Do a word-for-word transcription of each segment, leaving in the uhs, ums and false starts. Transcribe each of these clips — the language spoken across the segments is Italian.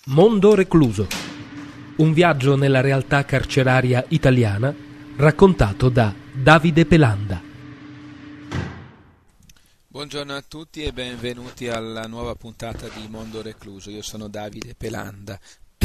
Mondo recluso. Un viaggio nella realtà carceraria italiana raccontato da Davide Pelanda. Buongiorno a tutti e benvenuti alla nuova puntata di Mondo recluso. Io sono Davide Pelanda.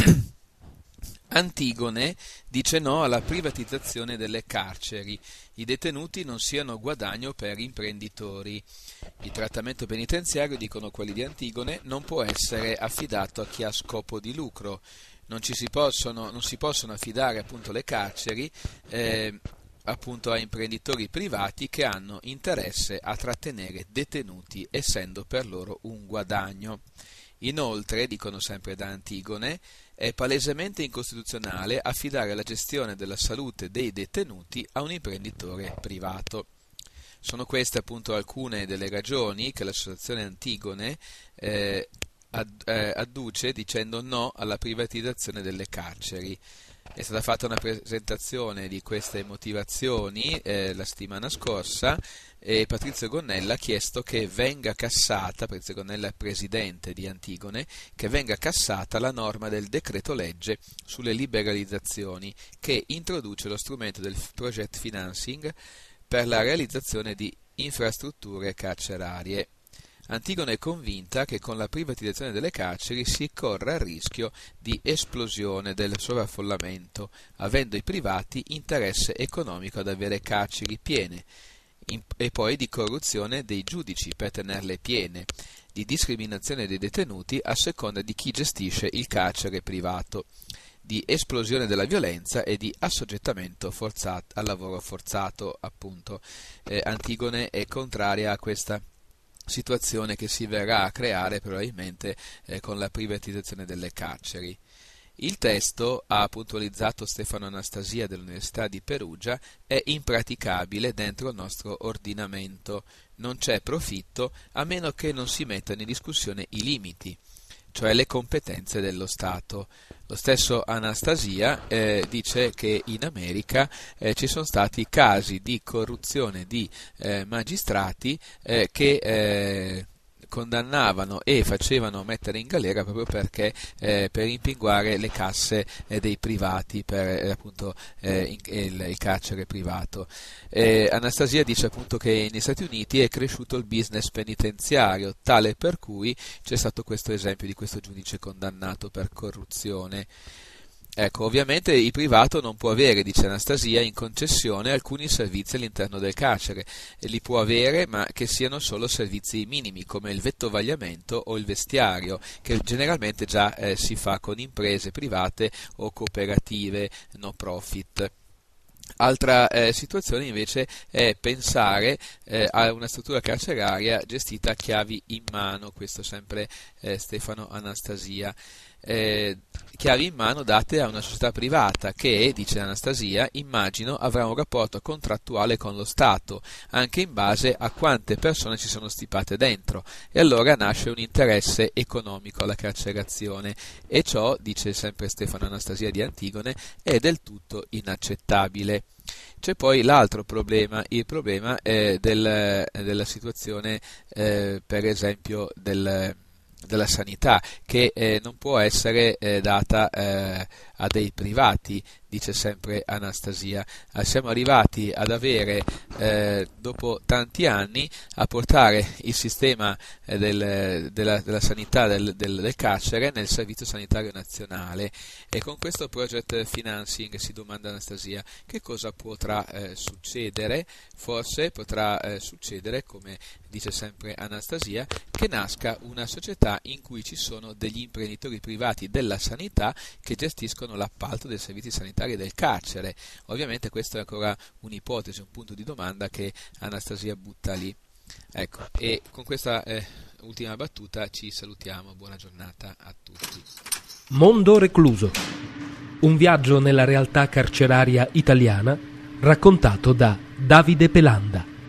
Antigone dice no alla privatizzazione delle carceri. I detenuti non siano guadagno per imprenditori. Il trattamento penitenziario, dicono quelli di Antigone, non può essere affidato a chi ha scopo di lucro. Non ci si possono, non si possono affidare appunto le carceri eh, appunto a imprenditori privati che hanno interesse a trattenere detenuti, essendo per loro un guadagno. Inoltre, dicono sempre da Antigone, è palesemente incostituzionale affidare la gestione della salute dei detenuti a un imprenditore privato. Sono queste appunto alcune delle ragioni che l'associazione Antigone eh, ad, eh, adduce dicendo no alla privatizzazione delle carceri. È stata fatta una presentazione di queste motivazioni eh, la settimana scorsa e Patrizio Gonnella ha chiesto che venga cassata, Patrizio Gonnella è presidente di Antigone, che venga cassata la norma del decreto legge sulle liberalizzazioni che introduce lo strumento del project financing per la realizzazione di infrastrutture carcerarie. Antigone è convinta che con la privatizzazione delle carceri si corra il rischio di esplosione del sovraffollamento, avendo i privati interesse economico ad avere carceri piene, e poi di corruzione dei giudici per tenerle piene, di discriminazione dei detenuti a seconda di chi gestisce il carcere privato, di esplosione della violenza e di assoggettamento forzato, al lavoro forzato, appunto. Eh, Antigone è contraria a questa situazione che si verrà a creare probabilmente eh, con la privatizzazione delle carceri. Il testo, ha puntualizzato Stefano Anastasia dell'Università di Perugia, è impraticabile dentro il nostro ordinamento. Non c'è profitto a meno che non si mettano in discussione i limiti, cioè le competenze dello Stato. Lo stesso Anastasia eh, dice che in America eh, ci sono stati casi di corruzione di eh, magistrati eh, che eh, condannavano e facevano mettere in galera proprio perché eh, per rimpinguare le casse eh, dei privati per eh, appunto eh, in, il, il carcere privato. Eh, Anastasia dice appunto che negli Stati Uniti è cresciuto il business penitenziario, tale per cui c'è stato questo esempio di questo giudice condannato per corruzione. Ecco, ovviamente il privato non può avere, dice Anastasia, in concessione alcuni servizi all'interno del carcere, e li può avere ma che siano solo servizi minimi come il vettovagliamento o il vestiario, che generalmente già eh, si fa con imprese private o cooperative no profit. Altra eh, situazione invece è pensare eh, a una struttura carceraria gestita a chiavi in mano, questo sempre eh, Stefano Anastasia. Eh, chiavi in mano date a una società privata che, dice Anastasia, immagino avrà un rapporto contrattuale con lo Stato, anche in base a quante persone ci sono stipate dentro, e allora nasce un interesse economico alla carcerazione, e ciò, dice sempre Stefano Anastasia di Antigone, è del tutto inaccettabile. C'è poi l'altro problema, il problema eh, del, della situazione eh, per esempio del della sanità, che eh, non può essere eh, data eh, a dei privati, dice sempre Anastasia. Eh, siamo arrivati ad avere, eh, dopo tanti anni, a portare il sistema eh, del, della, della sanità del, del, del carcere nel Servizio Sanitario Nazionale, e con questo project financing, si domanda Anastasia, che cosa potrà eh, succedere? Forse potrà eh, succedere, come dice sempre Anastasia, che nasca una società in cui ci sono degli imprenditori privati della sanità che gestiscono l'appalto dei servizi sanitari del carcere. Ovviamente questo è ancora un'ipotesi, un punto di domanda che Anastasia butta lì. Ecco, e con questa eh, ultima battuta ci salutiamo. Buona giornata a tutti. Mondo recluso. Un viaggio nella realtà carceraria italiana raccontato da Davide Pelanda.